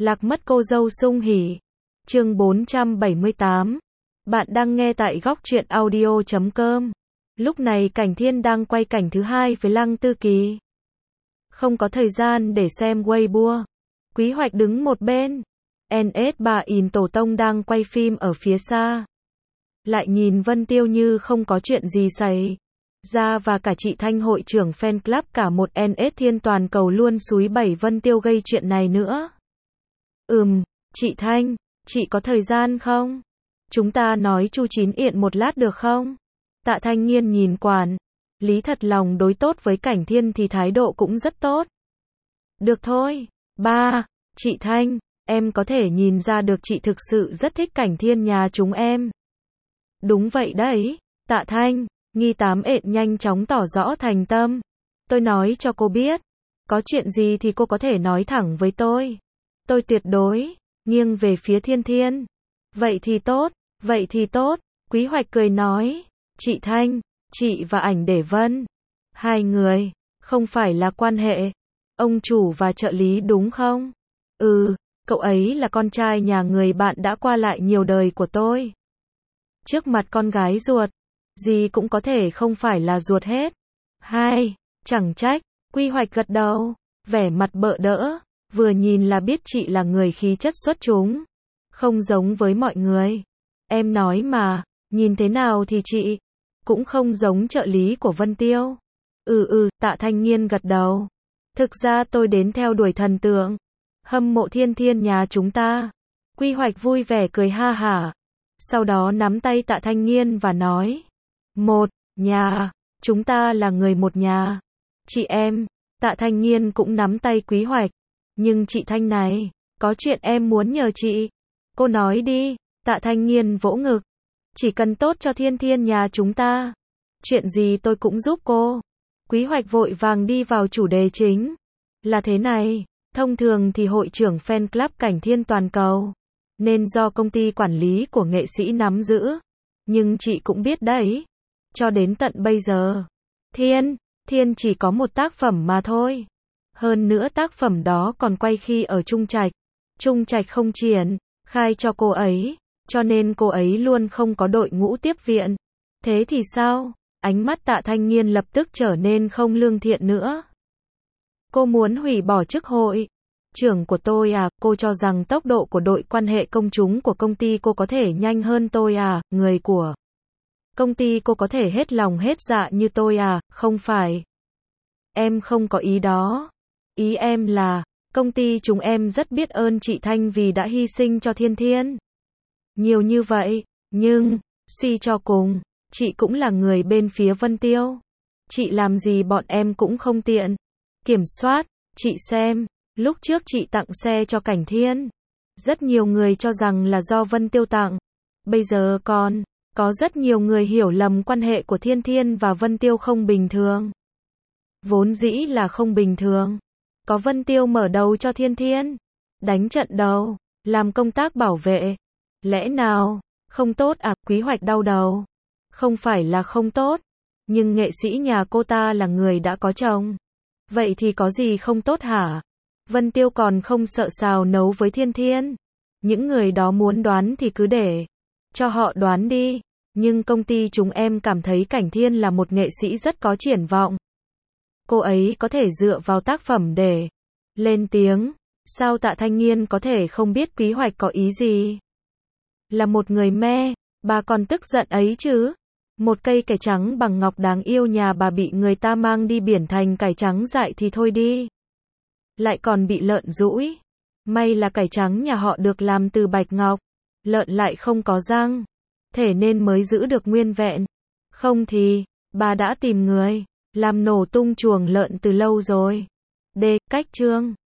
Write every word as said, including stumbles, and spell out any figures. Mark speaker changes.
Speaker 1: Lạc mất cô dâu sung hỉ. Chương bốn trăm bảy mươi tám. Bạn đang nghe tại góc truyện audio chấm com. Lúc này Cảnh Thiên đang quay cảnh thứ hai với Lăng Tư Kỳ. Không có thời gian để xem Weibo. Quý Hoạch đứng một bên. en ét ba in Tổ Tông đang quay phim ở phía xa. Lại nhìn Vân Tiêu như không có chuyện gì xảy ra và cả chị Thanh hội trưởng fan club cả một en ét Thiên toàn cầu luôn xúi bẩy Vân Tiêu gây chuyện này nữa. Ừm, chị Thanh, chị có thời gian không? Chúng ta nói chu chín yện một lát được không? Tạ Thanh Nghiên nhìn quản lý thật lòng đối tốt với Cảnh Thiên thì thái độ cũng rất tốt. Được thôi, ba, chị Thanh, em có thể nhìn ra được chị thực sự rất thích Cảnh Thiên nhà chúng em. Đúng vậy đấy, Tạ Thanh, Nghi Tám ện nhanh chóng tỏ rõ thành tâm. Tôi nói cho cô biết, có chuyện gì thì cô có thể nói thẳng với tôi. Tôi tuyệt đối nghiêng về phía Thiên Thiên. Vậy thì tốt, vậy thì tốt, Quý Hoạch cười nói. Chị Thanh, chị và Ảnh Để Vân, hai người, không phải là quan hệ ông chủ và trợ lý đúng không? Ừ, cậu ấy là con trai nhà người bạn đã qua lại nhiều đời của tôi. Trước mặt con gái ruột, gì cũng có thể không phải là ruột hết. Hai, chẳng trách, Quý Hoạch gật đầu, vẻ mặt bợ đỡ, vừa nhìn là biết chị là người khí chất xuất chúng, không giống với mọi người. Em nói mà, nhìn thế nào thì chị cũng không giống trợ lý của Vân Tiêu. Ừ ừ, Tạ Thanh Nghiên gật đầu. Thực ra tôi đến theo đuổi thần tượng, hâm mộ Thiên Thiên nhà chúng ta. Quý Hoạch vui vẻ cười ha hả. Sau đó nắm tay Tạ Thanh Nghiên và nói. Một nhà, chúng ta là người một nhà. Chị em, Tạ Thanh Nghiên cũng nắm tay Quý Hoạch. Nhưng chị Thanh này, có chuyện em muốn nhờ chị. Cô nói đi, Tạ Thanh Nghiên vỗ ngực. Chỉ cần tốt cho Thiên Thiên nhà chúng ta. Chuyện gì tôi cũng giúp cô. Quý Hoạch vội vàng đi vào chủ đề chính. Là thế này, thông thường thì hội trưởng fan club Cảnh Thiên toàn cầu, nên do công ty quản lý của nghệ sĩ nắm giữ. Nhưng chị cũng biết đấy, cho đến tận bây giờ, Thiên, Thiên chỉ có một tác phẩm mà thôi. Hơn nữa tác phẩm đó còn quay khi ở Trung Trạch. Trung Trạch không triển khai cho cô ấy, cho nên cô ấy luôn không có đội ngũ tiếp viện. Thế thì sao? Ánh mắt Tạ Thanh Nghiên lập tức trở nên không lương thiện nữa. Cô muốn hủy bỏ chức hội trưởng của tôi à? Cô cho rằng tốc độ của đội quan hệ công chúng của công ty cô có thể nhanh hơn tôi à? Người của công ty cô có thể hết lòng hết dạ như tôi à? Không phải. Em không có ý đó. Ý em là, công ty chúng em rất biết ơn chị Thanh vì đã hy sinh cho Thiên Thiên nhiều như vậy, nhưng, suy cho cùng, chị cũng là người bên phía Vân Tiêu. Chị làm gì bọn em cũng không tiện kiểm soát. Chị xem, lúc trước chị tặng xe cho Cảnh Thiên, rất nhiều người cho rằng là do Vân Tiêu tặng. Bây giờ còn có rất nhiều người hiểu lầm quan hệ của Thiên Thiên và Vân Tiêu không bình thường. Vốn dĩ là không bình thường. Có Vân Tiêu mở đầu cho Thiên Thiên, đánh trận đầu, làm công tác bảo vệ. Lẽ nào không tốt à? Quý Hoạch đau đầu. Không phải là không tốt, nhưng nghệ sĩ nhà cô ta là người đã có chồng. Vậy thì có gì không tốt hả? Vân Tiêu còn không sợ xào nấu với Thiên Thiên. Những người đó muốn đoán thì cứ để cho họ đoán đi. Nhưng công ty chúng em cảm thấy Cảnh Thiên là một nghệ sĩ rất có triển vọng. Cô ấy có thể dựa vào tác phẩm để lên tiếng. Sao Tạ Thanh Nghiên có thể không biết Quý Hoạch có ý gì? Là một người mê, bà còn tức giận ấy chứ. Một cây cải trắng bằng ngọc đáng yêu nhà bà bị người ta mang đi biển thành cải trắng dại thì thôi đi. Lại còn bị lợn dũi. May là cải trắng nhà họ được làm từ bạch ngọc. Lợn lại không có răng. Thế nên mới giữ được nguyên vẹn. Không thì, bà đã tìm người làm nổ tung chuồng lợn từ lâu rồi. D. Cách chương